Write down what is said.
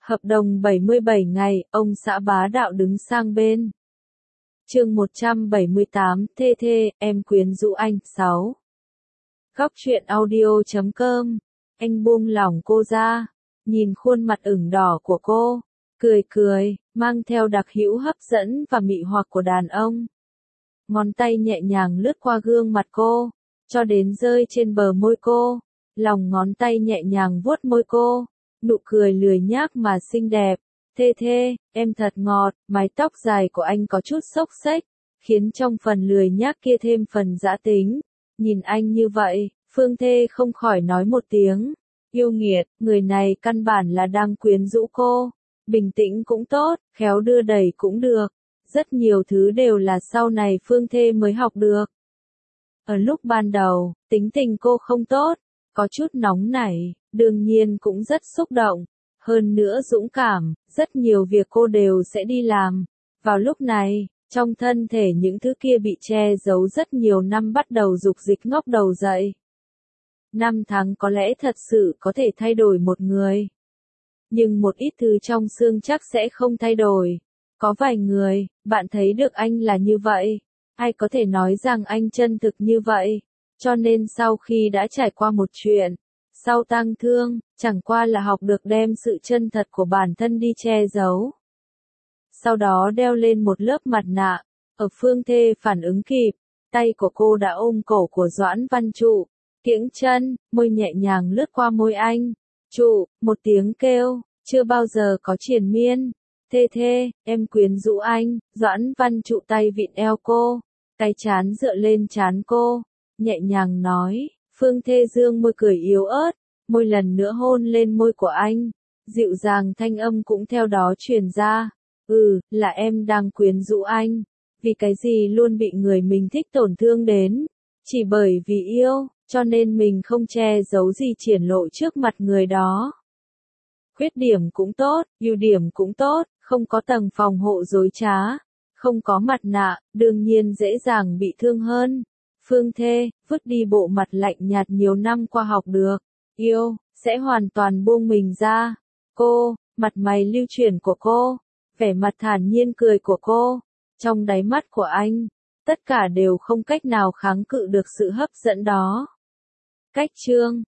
Hợp đồng 77 ngày, ông xã bá đạo đứng sang bên. Chương 178, thê thê, em quyến rũ anh, 6. Góc truyện audio.com. Anh buông lỏng cô ra, nhìn khuôn mặt ửng đỏ của cô, cười cười, mang theo đặc hữu hấp dẫn và mị hoặc của đàn ông. Ngón tay nhẹ nhàng lướt qua gương mặt cô, cho đến rơi trên bờ môi cô, lòng ngón tay nhẹ nhàng vuốt môi cô, nụ cười lười nhác mà xinh đẹp. Thê thê, em thật ngọt, mái tóc dài của anh có chút xốc xếch, khiến trong phần lười nhác kia thêm phần dã tính. Nhìn anh như vậy, Phương Thê không khỏi nói một tiếng, yêu nghiệt, người này căn bản là đang quyến rũ cô. Bình tĩnh cũng tốt, khéo đưa đẩy cũng được. Rất nhiều thứ đều là sau này Phương Thê mới học được. Ở lúc ban đầu, tính tình cô không tốt, có chút nóng nảy, đương nhiên cũng rất xúc động. Hơn nữa dũng cảm, rất nhiều việc cô đều sẽ đi làm. Vào lúc này, trong thân thể những thứ kia bị che giấu rất nhiều năm bắt đầu dục dịch ngóc đầu dậy. Năm tháng có lẽ thật sự có thể thay đổi một người. Nhưng một ít thứ trong xương chắc sẽ không thay đổi. Có vài người, bạn thấy được anh là như vậy. Ai có thể nói rằng anh chân thực như vậy. Cho nên sau khi đã trải qua một chuyện, sau tang thương, chẳng qua là học được đem sự chân thật của bản thân đi che giấu. Sau đó đeo lên một lớp mặt nạ, ở Phương Thê phản ứng kịp, tay của cô đã ôm cổ của Doãn Văn Trụ, kiễng chân, môi nhẹ nhàng lướt qua môi anh. Trụ, một tiếng kêu, chưa bao giờ có triền miên. Thê thê, em quyến rũ anh. Doãn Văn Trụ tay vịn eo cô, cái trán dựa lên trán cô, nhẹ nhàng nói. Phương Thê dương môi cười yếu ớt, môi lần nữa hôn lên môi của anh, dịu dàng thanh âm cũng theo đó truyền ra. Là em đang quyến rũ anh. Vì cái gì luôn bị người mình thích tổn thương đến? Chỉ bởi vì yêu, cho nên mình không che giấu gì triển lộ trước mặt người đó. Khuyết điểm cũng tốt, ưu điểm cũng tốt, không có tầng phòng hộ dối trá, không có mặt nạ, đương nhiên dễ dàng bị thương hơn. Phương Thê, vứt đi bộ mặt lạnh nhạt nhiều năm qua học được. Yêu, sẽ hoàn toàn buông mình ra. Cô, mặt mày lưu chuyển của cô, vẻ mặt thản nhiên cười của cô, trong đáy mắt của anh, tất cả đều không cách nào kháng cự được sự hấp dẫn đó. Cách chương